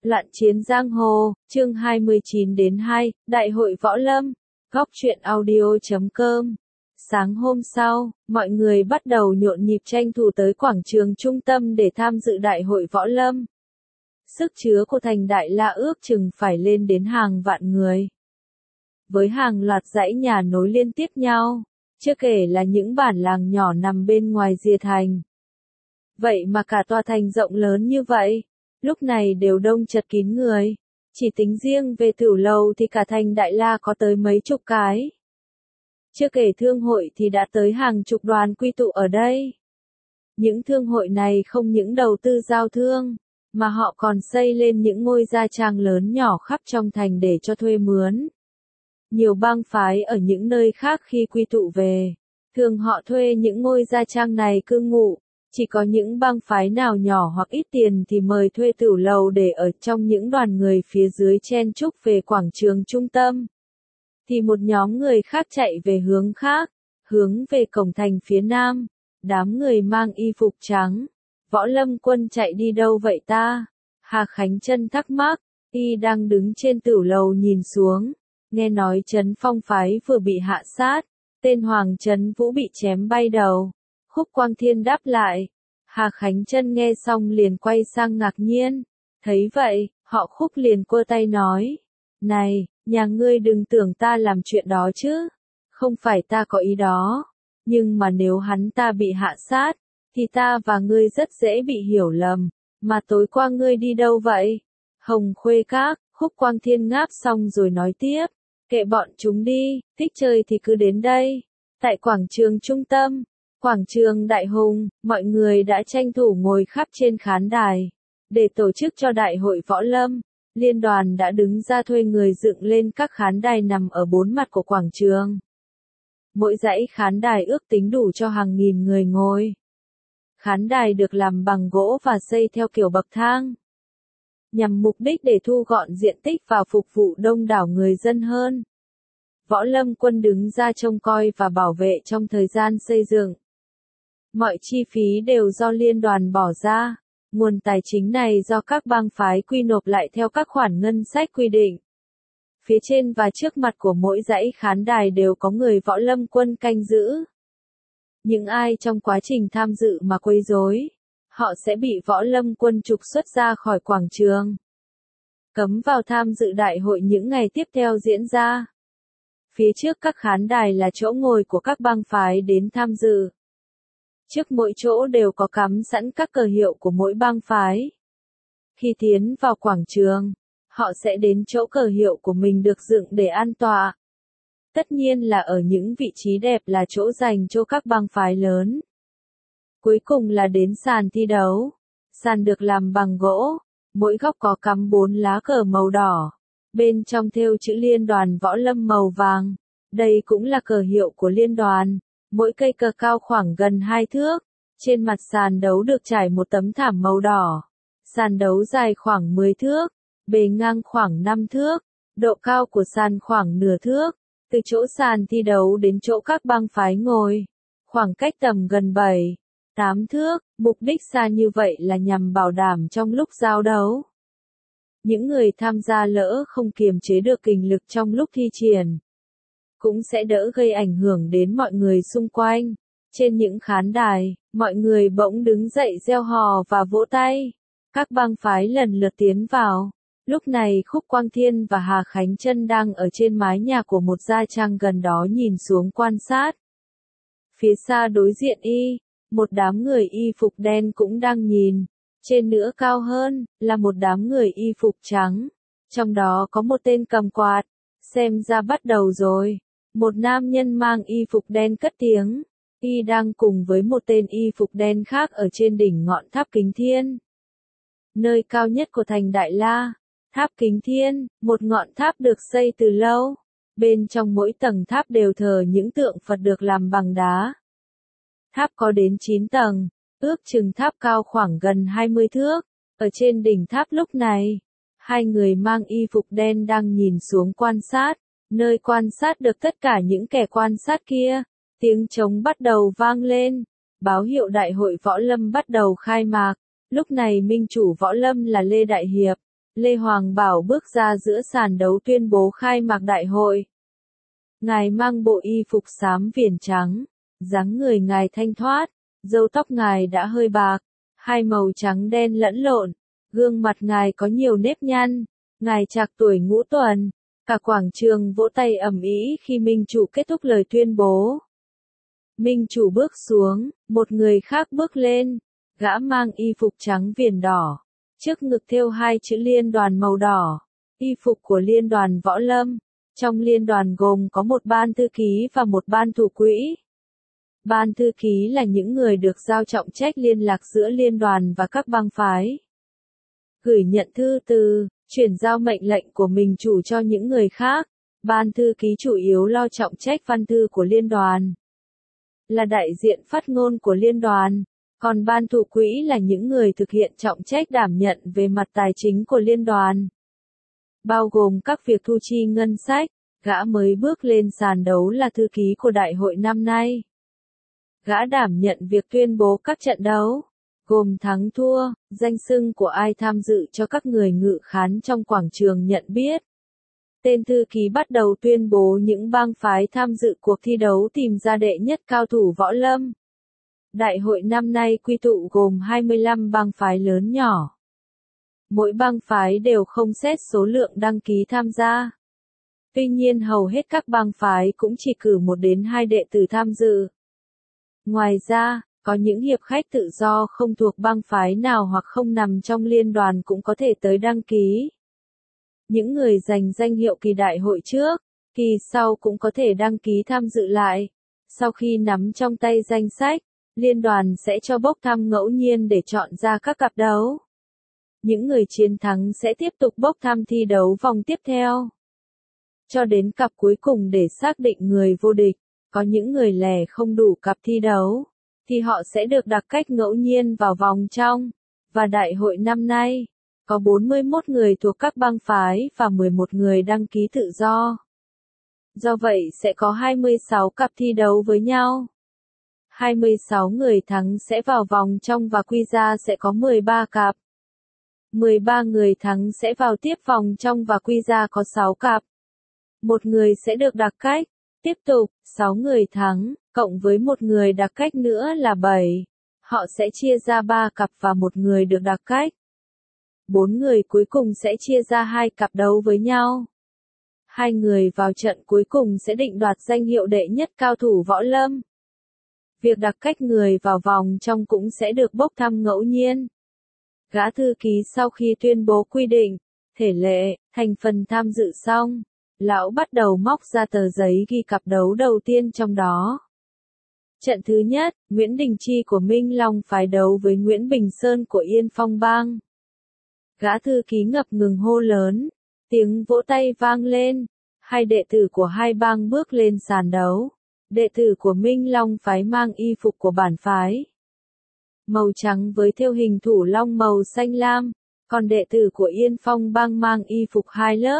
Loạn chiến giang hồ, chương 29-2, Đại hội Võ Lâm, góc truyện audio.com. Sáng hôm sau, mọi người bắt đầu nhộn nhịp tranh thủ tới quảng trường trung tâm để tham dự Đại hội Võ Lâm. Sức chứa của thành Đại La ước chừng phải lên đến hàng vạn người. Với hàng loạt dãy nhà nối liên tiếp nhau, chưa kể là những bản làng nhỏ nằm bên ngoài rìa thành. Vậy mà cả tòa thành rộng lớn như vậy, lúc này đều đông chật kín người. Chỉ tính riêng về tiểu lầu thì cả thành Đại La có tới mấy chục cái. Chưa kể thương hội thì đã tới hàng chục đoàn quy tụ ở đây. Những thương hội này không những đầu tư giao thương, mà họ còn xây lên những ngôi gia trang lớn nhỏ khắp trong thành để cho thuê mướn. Nhiều bang phái ở những nơi khác khi quy tụ về, thường họ thuê những ngôi gia trang này cư ngụ. Chỉ có những bang phái nào nhỏ hoặc ít tiền thì mời thuê tiểu lầu để ở trong những đoàn người phía dưới chen chúc về quảng trường trung tâm. Thì một nhóm người khác chạy về hướng khác, hướng về cổng thành phía nam. Đám người mang y phục trắng. Võ Lâm Quân chạy đi đâu vậy ta? Hà Khánh Chân thắc mắc, y đang đứng trên tiểu lầu nhìn xuống. Nghe nói Trấn Phong phái vừa bị hạ sát, tên Hoàng Trấn Vũ bị chém bay đầu. Khúc Quang Thiên đáp lại. Hà Khánh Chân nghe xong liền quay sang ngạc nhiên. Thấy vậy, họ Khúc liền quơ tay nói. Này, nhà ngươi đừng tưởng ta làm chuyện đó chứ. Không phải ta có ý đó. Nhưng mà nếu hắn ta bị hạ sát, thì ta và ngươi rất dễ bị hiểu lầm. Mà tối qua ngươi đi đâu vậy? Hồng Khuê Các. Khúc Quang Thiên ngáp xong rồi nói tiếp. Kệ bọn chúng đi, thích chơi thì cứ đến đây. Tại quảng trường trung tâm. Quảng trường Đại Hùng, mọi người đã tranh thủ ngồi khắp trên khán đài. Để tổ chức cho Đại hội Võ Lâm, liên đoàn đã đứng ra thuê người dựng lên các khán đài nằm ở bốn mặt của quảng trường. Mỗi dãy khán đài ước tính đủ cho hàng nghìn người ngồi. Khán đài được làm bằng gỗ và xây theo kiểu bậc thang, nhằm mục đích để thu gọn diện tích và phục vụ đông đảo người dân hơn. Võ Lâm Quân đứng ra trông coi và bảo vệ trong thời gian xây dựng. Mọi chi phí đều do liên đoàn bỏ ra, nguồn tài chính này do các bang phái quy nộp lại theo các khoản ngân sách quy định. Phía trên và trước mặt của mỗi dãy khán đài đều có người Võ Lâm Quân canh giữ. Những ai trong quá trình tham dự mà quấy rối, họ sẽ bị Võ Lâm Quân trục xuất ra khỏi quảng trường. Cấm vào tham dự đại hội những ngày tiếp theo diễn ra. Phía trước các khán đài là chỗ ngồi của các bang phái đến tham dự. Trước mỗi chỗ đều có cắm sẵn các cờ hiệu của mỗi bang phái. Khi tiến vào quảng trường, họ sẽ đến chỗ cờ hiệu của mình được dựng để an tọa. Tất nhiên là ở những vị trí đẹp là chỗ dành cho các bang phái lớn. Cuối cùng là đến sàn thi đấu. Sàn được làm bằng gỗ, mỗi góc có cắm 4 lá cờ màu đỏ. Bên trong thêu chữ Liên đoàn Võ Lâm màu vàng. Đây cũng là cờ hiệu của liên đoàn. Mỗi cây cờ cao khoảng gần 2 thước. Trên mặt sàn đấu được trải một tấm thảm màu đỏ. Sàn đấu dài khoảng 10 thước. Bề ngang khoảng 5 thước. Độ cao của sàn khoảng nửa thước. Từ chỗ sàn thi đấu đến chỗ các bang phái ngồi, khoảng cách tầm gần 7-8 thước. Mục đích xa như vậy là nhằm bảo đảm trong lúc giao đấu, những người tham gia lỡ không kiềm chế được kình lực trong lúc thi triển, cũng sẽ đỡ gây ảnh hưởng đến mọi người xung quanh. Trên những khán đài, mọi người bỗng đứng dậy reo hò và vỗ tay. Các bang phái lần lượt tiến vào. Lúc này Khúc Quang Thiên và Hà Khánh Chân đang ở trên mái nhà của một gia trang gần đó nhìn xuống quan sát. Phía xa đối diện một đám người y phục đen cũng đang nhìn. Trên nữa cao hơn, là một đám người y phục trắng. Trong đó có một tên cầm quạt. Xem ra bắt đầu rồi. Một nam nhân mang y phục đen cất tiếng. Y đang cùng với một tên y phục đen khác ở trên đỉnh ngọn tháp Kính Thiên, nơi cao nhất của thành Đại La. Tháp Kính Thiên, một ngọn tháp được xây từ lâu. Bên trong mỗi tầng tháp đều thờ những tượng Phật được làm bằng đá. Tháp có đến 9 tầng, ước chừng tháp cao khoảng gần 20 thước. Ở trên đỉnh tháp lúc này, hai người mang y phục đen đang nhìn xuống quan sát. Nơi quan sát được tất cả những kẻ quan sát kia. Tiếng trống bắt đầu vang lên. Báo hiệu Đại hội Võ Lâm bắt đầu khai mạc. Lúc này minh chủ Võ Lâm là Lê Đại Hiệp. Lê Hoàng Bảo bước ra giữa sàn đấu tuyên bố khai mạc đại hội. Ngài mang bộ y phục xám viền trắng, dáng người ngài thanh thoát, râu tóc ngài đã hơi bạc, hai màu trắng đen lẫn lộn, gương mặt ngài có nhiều nếp nhăn, ngài trạc tuổi ngũ tuần, cả quảng trường vỗ tay ầm ĩ khi Minh Chủ kết thúc lời tuyên bố. Minh Chủ bước xuống, một người khác bước lên, gã mang y phục trắng viền đỏ, trước ngực thêu hai chữ liên đoàn màu đỏ, y phục của liên đoàn võ lâm. Trong liên đoàn gồm có một ban thư ký và một ban thủ quỹ. Ban thư ký là những người được giao trọng trách liên lạc giữa liên đoàn và các bang phái. Gửi nhận thư từ, chuyển giao mệnh lệnh của mình chủ cho những người khác. Ban thư ký chủ yếu lo trọng trách văn thư của liên đoàn. Là đại diện phát ngôn của liên đoàn. Còn ban thủ quỹ là những người thực hiện trọng trách đảm nhận về mặt tài chính của liên đoàn. Bao gồm các việc thu chi ngân sách, gã mới bước lên sàn đấu là thư ký của đại hội năm nay. Gã đảm nhận việc tuyên bố các trận đấu, gồm thắng thua, danh xưng của ai tham dự cho các người ngự khán trong quảng trường nhận biết. Tên thư ký bắt đầu tuyên bố những bang phái tham dự cuộc thi đấu tìm ra đệ nhất cao thủ võ lâm. Đại hội năm nay quy tụ gồm 25 bang phái lớn nhỏ. Mỗi bang phái đều không xét số lượng đăng ký tham gia. Tuy nhiên hầu hết các bang phái cũng chỉ cử 1 đến 2 đệ tử tham dự. Ngoài ra, có những hiệp khách tự do không thuộc bang phái nào hoặc không nằm trong liên đoàn cũng có thể tới đăng ký. Những người giành danh hiệu kỳ đại hội trước, kỳ sau cũng có thể đăng ký tham dự lại. Sau khi nắm trong tay danh sách, liên đoàn sẽ cho bốc thăm ngẫu nhiên để chọn ra các cặp đấu. Những người chiến thắng sẽ tiếp tục bốc thăm thi đấu vòng tiếp theo. Cho đến cặp cuối cùng để xác định người vô địch, có những người lẻ không đủ cặp thi đấu, thì họ sẽ được đặt cách ngẫu nhiên vào vòng trong. Và đại hội năm nay, có 41 người thuộc các bang phái và 11 người đăng ký tự do. Do vậy sẽ có 26 cặp thi đấu với nhau. 26 người thắng sẽ vào vòng trong và quy ra sẽ có 13 cặp. 13 người thắng sẽ vào tiếp vòng trong và quy ra có 6 cặp. Một người sẽ được đặc cách. Tiếp tục, 6 người thắng, cộng với một người đặc cách nữa là 7. Họ sẽ chia ra 3 cặp và một người được đặc cách. 4 người cuối cùng sẽ chia ra 2 cặp đấu với nhau. 2 người vào trận cuối cùng sẽ định đoạt danh hiệu đệ nhất cao thủ võ lâm. Việc đặc cách người vào vòng trong cũng sẽ được bốc thăm ngẫu nhiên. Gã thư ký sau khi tuyên bố quy định, thể lệ, thành phần tham dự xong, lão bắt đầu móc ra tờ giấy ghi cặp đấu đầu tiên trong đó. Trận thứ nhất, Nguyễn Đình Chi của Minh Long phái đấu với Nguyễn Bình Sơn của Yên Phong Bang. Gã thư ký ngập ngừng hô lớn, tiếng vỗ tay vang lên, 2 đệ tử của hai bang bước lên sàn đấu. Đệ tử của Minh Long phái mang y phục của bản phái màu trắng với thêu hình thủ long màu xanh lam, còn đệ tử của Yên Phong Bang mang y phục 2 lớp.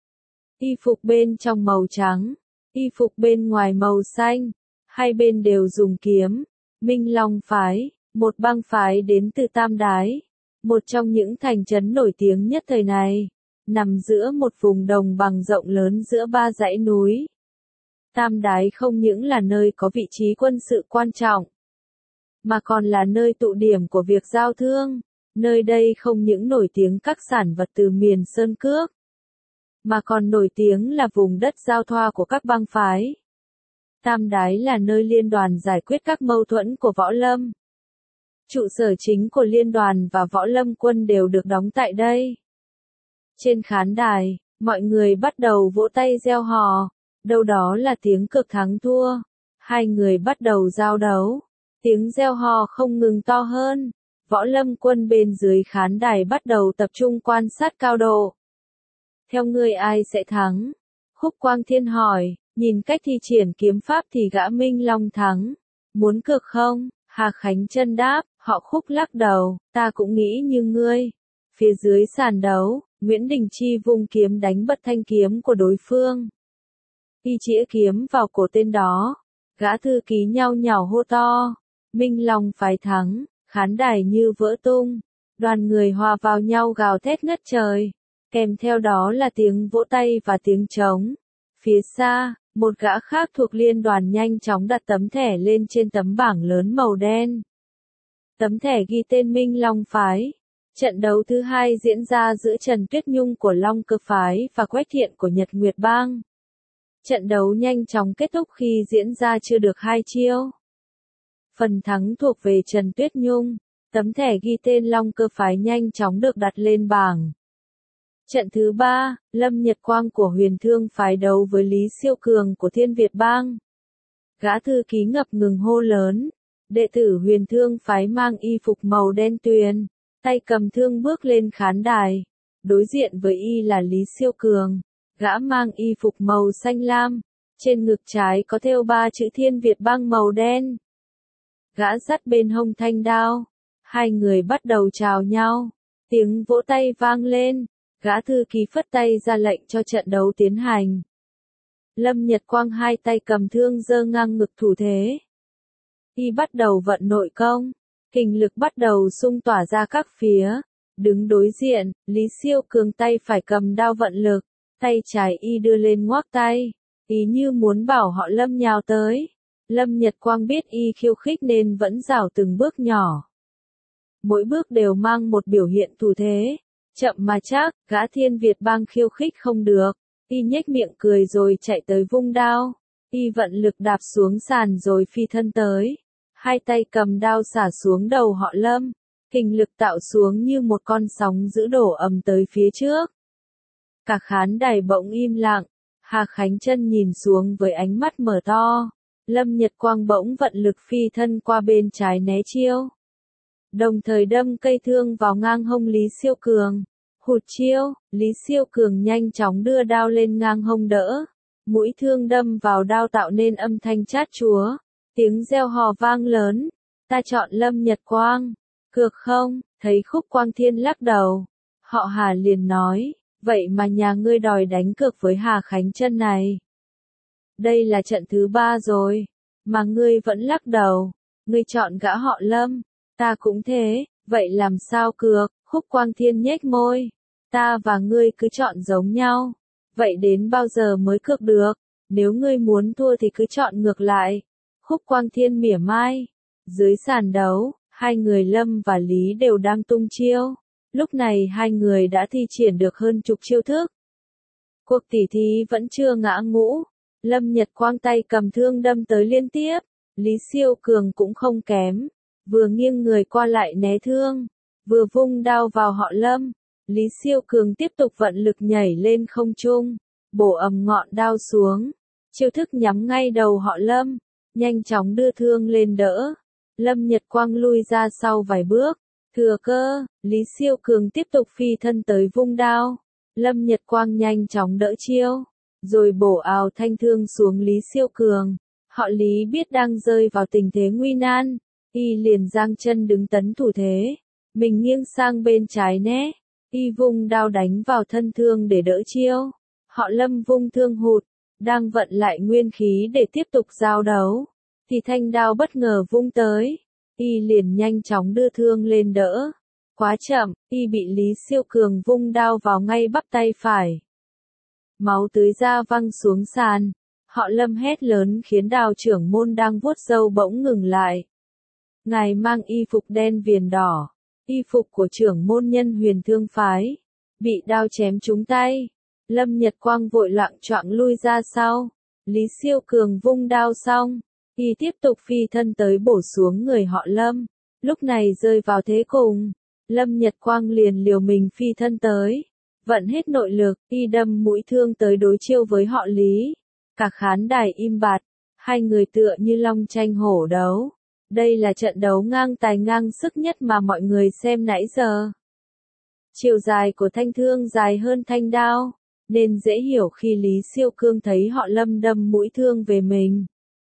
Y phục bên trong màu trắng, y phục bên ngoài màu xanh, hai bên đều dùng kiếm. Minh Long phái, một bang phái đến từ Tam Đái, một trong những thành trấn nổi tiếng nhất thời này, nằm giữa một vùng đồng bằng rộng lớn giữa 3 dãy núi. Tam Đái không những là nơi có vị trí quân sự quan trọng, mà còn là nơi tụ điểm của việc giao thương. Nơi đây không những nổi tiếng các sản vật từ miền Sơn Cước, mà còn nổi tiếng là vùng đất giao thoa của các bang phái. Tam Đái là nơi liên đoàn giải quyết các mâu thuẫn của võ lâm. Trụ sở chính của liên đoàn và võ lâm quân đều được đóng tại đây. Trên khán đài, mọi người bắt đầu vỗ tay reo hò, đâu đó là tiếng cược thắng thua. Hai người bắt đầu giao đấu, tiếng reo hò không ngừng to hơn. Võ lâm quân bên dưới khán đài bắt đầu tập trung quan sát cao độ. Theo ngươi ai sẽ thắng? Khúc Quang Thiên hỏi, nhìn cách thi triển kiếm pháp thì gã Minh Long thắng. Muốn cược không? Hà Khánh Chân đáp, họ Khúc lắc đầu, ta cũng nghĩ như ngươi. Phía dưới sàn đấu, Nguyễn Đình Chi vung kiếm đánh bật thanh kiếm của đối phương. Y chĩa kiếm vào cổ tên đó. Gã thư ký nhao nhao hô to, Minh Long phái thắng. Khán đài như vỡ tung, đoàn người hòa vào nhau gào thét ngất trời. kèm theo đó là tiếng vỗ tay và tiếng trống. Phía xa, một gã khác thuộc liên đoàn nhanh chóng đặt tấm thẻ lên trên tấm bảng lớn màu đen. Tấm thẻ ghi tên Minh Long Phái. Trận đấu thứ hai diễn ra giữa Trần Tuyết Nhung của Long Cơ Phái và Quách Thiện của Nhật Nguyệt Bang. Trận đấu nhanh chóng kết thúc khi diễn ra chưa được 2 chiêu. Phần thắng thuộc về Trần Tuyết Nhung. Tấm thẻ ghi tên Long Cơ Phái nhanh chóng được đặt lên bảng. Trận thứ 3, Lâm Nhật Quang của Huyền Thương Phái đấu với Lý Siêu Cường của Thiên Việt Bang. Gã thư ký ngập ngừng hô lớn. Đệ tử Huyền Thương Phái mang y phục màu đen tuyền, tay cầm thương bước lên khán đài. Đối diện với y là Lý Siêu Cường. Gã mang y phục màu xanh lam, trên ngực trái có thêu 3 chữ Thiên Việt Bang màu đen. Gã dắt bên hông thanh đao. Hai người bắt đầu chào nhau. Tiếng vỗ tay vang lên. Gã thư ký phất tay ra lệnh cho trận đấu tiến hành. Lâm Nhật Quang hai tay cầm thương giơ ngang ngực thủ thế. Y bắt đầu vận nội công. Kình lực bắt đầu xung tỏa ra các phía. Đứng đối diện, Lý Siêu Cường tay phải cầm đao vận lực. Tay trái y đưa lên ngoác tay. Ý như muốn bảo họ Lâm nhào tới. Lâm Nhật Quang biết y khiêu khích nên vẫn rảo từng bước nhỏ. Mỗi bước đều mang một biểu hiện thủ thế. Chậm mà chắc, gã Thiên Việt Bang khiêu khích không được. Y nhếch miệng cười rồi chạy tới vung đao. Y vận lực đạp xuống sàn rồi phi thân tới. Hai tay cầm đao xả xuống đầu họ Lâm. Kình lực tạo xuống như một con sóng dữ đổ ầm tới phía trước. Cả khán đài bỗng im lặng. Hà Khánh Chân nhìn xuống với ánh mắt mở to. Lâm Nhật Quang bỗng vận lực phi thân qua bên trái né chiêu. Đồng thời đâm cây thương vào ngang hông Lý Siêu Cường. Hụt chiêu, Lý Siêu Cường nhanh chóng đưa đao lên ngang hông đỡ. Mũi thương đâm vào đao tạo nên âm thanh chát chúa. Tiếng reo hò vang lớn. Ta chọn Lâm Nhật Quang. Cược không? Thấy Khúc Quang Thiên lắc đầu. Họ Hà liền nói, vậy mà nhà ngươi đòi đánh cược với Hà Khánh Chân này. Đây là trận thứ 3 rồi, mà ngươi vẫn lắc đầu. Ngươi chọn gã họ Lâm. Ta cũng thế, vậy làm sao cược? Khúc Quang Thiên nhếch môi. Ta và ngươi cứ chọn giống nhau. Vậy đến bao giờ mới cược được? Nếu ngươi muốn thua thì cứ chọn ngược lại. Khúc Quang Thiên mỉa mai. Dưới sàn đấu, hai người Lâm và Lý đều đang tung chiêu. Lúc này hai người đã thi triển được hơn chục chiêu thức. Cuộc tỉ thí vẫn chưa ngã ngũ. Lâm Nhật Quang tay cầm thương đâm tới liên tiếp. Lý Siêu Cường cũng không kém. Vừa nghiêng người qua lại né thương. Vừa vung đao vào họ Lâm. Lý Siêu Cường tiếp tục vận lực nhảy lên không trung. Bổ ầm ngọn đao xuống. Chiêu thức nhắm ngay đầu họ Lâm. Nhanh chóng đưa thương lên đỡ. Lâm Nhật Quang lui ra sau vài bước. Thừa cơ, Lý Siêu Cường tiếp tục phi thân tới vung đao. Lâm Nhật Quang nhanh chóng đỡ chiêu. Rồi bổ ào thanh thương xuống Lý Siêu Cường. Họ Lý biết đang rơi vào tình thế nguy nan. Y liền giang chân đứng tấn thủ thế. Mình nghiêng sang bên trái né. Y vung đao đánh vào thân thương để đỡ chiêu. Họ Lâm vung thương hụt. Đang vận lại nguyên khí để tiếp tục giao đấu. Thì thanh đao bất ngờ vung tới. Y liền nhanh chóng đưa thương lên đỡ. Quá chậm, Y bị Lý Siêu Cường vung đao vào ngay bắp tay phải. Máu tưới ra văng xuống sàn. Họ Lâm hét lớn khiến Đào trưởng môn đang vuốt râu bỗng ngừng lại. Ngài mang y phục đen viền đỏ. Y phục của trưởng môn Nhân Huyền Thương Phái. Bị đao chém trúng tay. Lâm Nhật Quang vội loạng choạng lui ra sau. Lý Siêu Cường vung đao xong. Y tiếp tục phi thân tới bổ xuống người họ Lâm. Lúc này rơi vào thế cùng. Lâm Nhật Quang liền liều mình phi thân tới. Vận hết nội lực, y đâm mũi thương tới đối chiêu với họ Lý. Cả khán đài im bặt. Hai người tựa như long tranh hổ đấu. Đây là trận đấu ngang tài ngang sức nhất mà mọi người xem nãy giờ. Chiều dài của thanh thương dài hơn thanh đao. Nên dễ hiểu khi Lý Siêu Cường thấy họ Lâm đâm mũi thương về mình.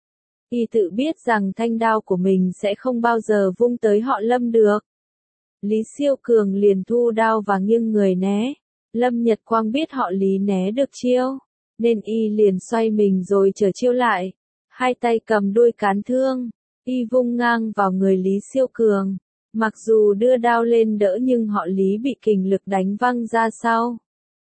Y tự biết rằng thanh đao của mình sẽ không bao giờ vung tới họ Lâm được. Lý Siêu Cường liền thu đao và nghiêng người né. Lâm Nhật Quang biết họ Lý né được chiêu. Nên Y liền xoay mình rồi trở chiêu lại. Hai tay cầm đuôi cán thương. Y vung ngang vào người Lý Siêu Cường. Mặc dù đưa đao lên đỡ nhưng họ Lý bị kình lực đánh văng ra sau.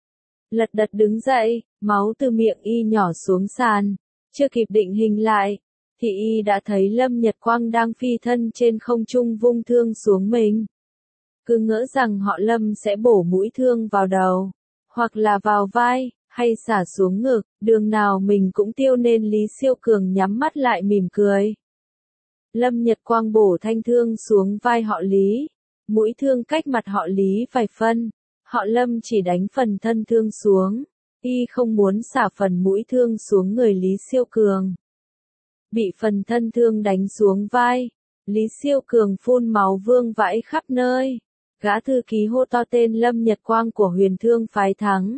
Lật đật đứng dậy, máu từ miệng y nhỏ xuống sàn. Chưa kịp định hình lại, thì y đã thấy Lâm Nhật Quang đang phi thân trên không trung vung thương xuống mình. Cứ ngỡ rằng họ Lâm sẽ bổ mũi thương vào đầu, hoặc là vào vai, hay xả xuống ngực, đường nào mình cũng tiêu nên Lý Siêu Cường nhắm mắt lại mỉm cười. Lâm Nhật Quang bổ thanh thương xuống vai họ Lý, mũi thương cách mặt họ Lý vài phân, họ Lâm chỉ đánh phần thân thương xuống, y không muốn xả phần mũi thương xuống người Lý Siêu Cường. Bị phần thân thương đánh xuống vai, Lý Siêu Cường phun máu vương vãi khắp nơi. Gã thư ký hô to tên Lâm Nhật Quang của Huyền Thương phái thắng.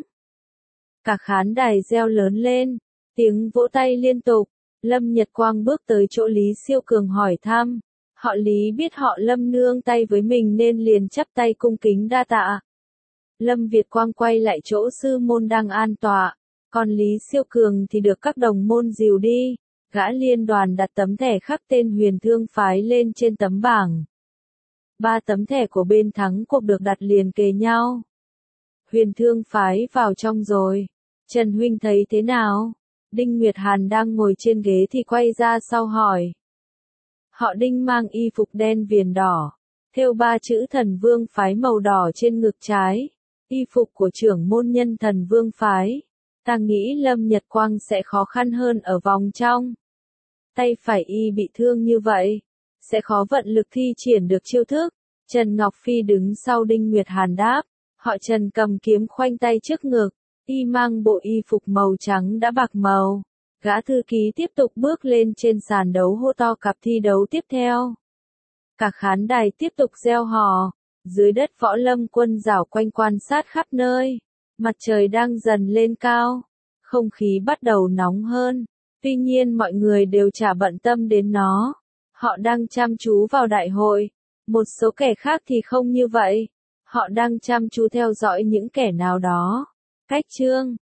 Cả khán đài reo lớn lên, tiếng vỗ tay liên tục. Lâm Nhật Quang bước tới chỗ Lý Siêu Cường hỏi thăm. Họ Lý biết họ Lâm nương tay với mình nên liền chắp tay cung kính đa tạ. Lâm Việt Quang quay lại chỗ sư môn đang an tọa, còn Lý Siêu Cường thì được các đồng môn dìu đi. Gã liên đoàn đặt tấm thẻ khắc tên Huyền Thương phái lên trên tấm bảng. 3 tấm thẻ của bên thắng cuộc được đặt liền kề nhau. Huyền Thương phái vào trong rồi. Trần huynh thấy thế nào? Đinh Nguyệt Hàn đang ngồi trên ghế thì quay ra sau hỏi. Họ Đinh mang y phục đen viền đỏ, thêu 3 chữ Thần Vương phái màu đỏ trên ngực trái. Y phục của trưởng môn nhân Thần Vương phái. Ta nghĩ Lâm Nhật Quang sẽ khó khăn hơn ở vòng trong. Tay phải y bị thương như vậy, sẽ khó vận lực thi triển được chiêu thức. Trần Ngọc Phi đứng sau Đinh Nguyệt Hàn đáp. Họ Trần cầm kiếm khoanh tay trước ngực. Y mang bộ y phục màu trắng đã bạc màu. Gã thư ký tiếp tục bước lên trên sàn đấu hô to cặp thi đấu tiếp theo. Cả khán đài tiếp tục reo hò. Dưới đất Võ Lâm quân rảo quanh quan sát khắp nơi. Mặt trời đang dần lên cao. Không khí bắt đầu nóng hơn. Tuy nhiên mọi người đều chả bận tâm đến nó. Họ đang chăm chú vào đại hội. Một số kẻ khác thì không như vậy. Họ đang chăm chú theo dõi những kẻ nào đó. Cách chương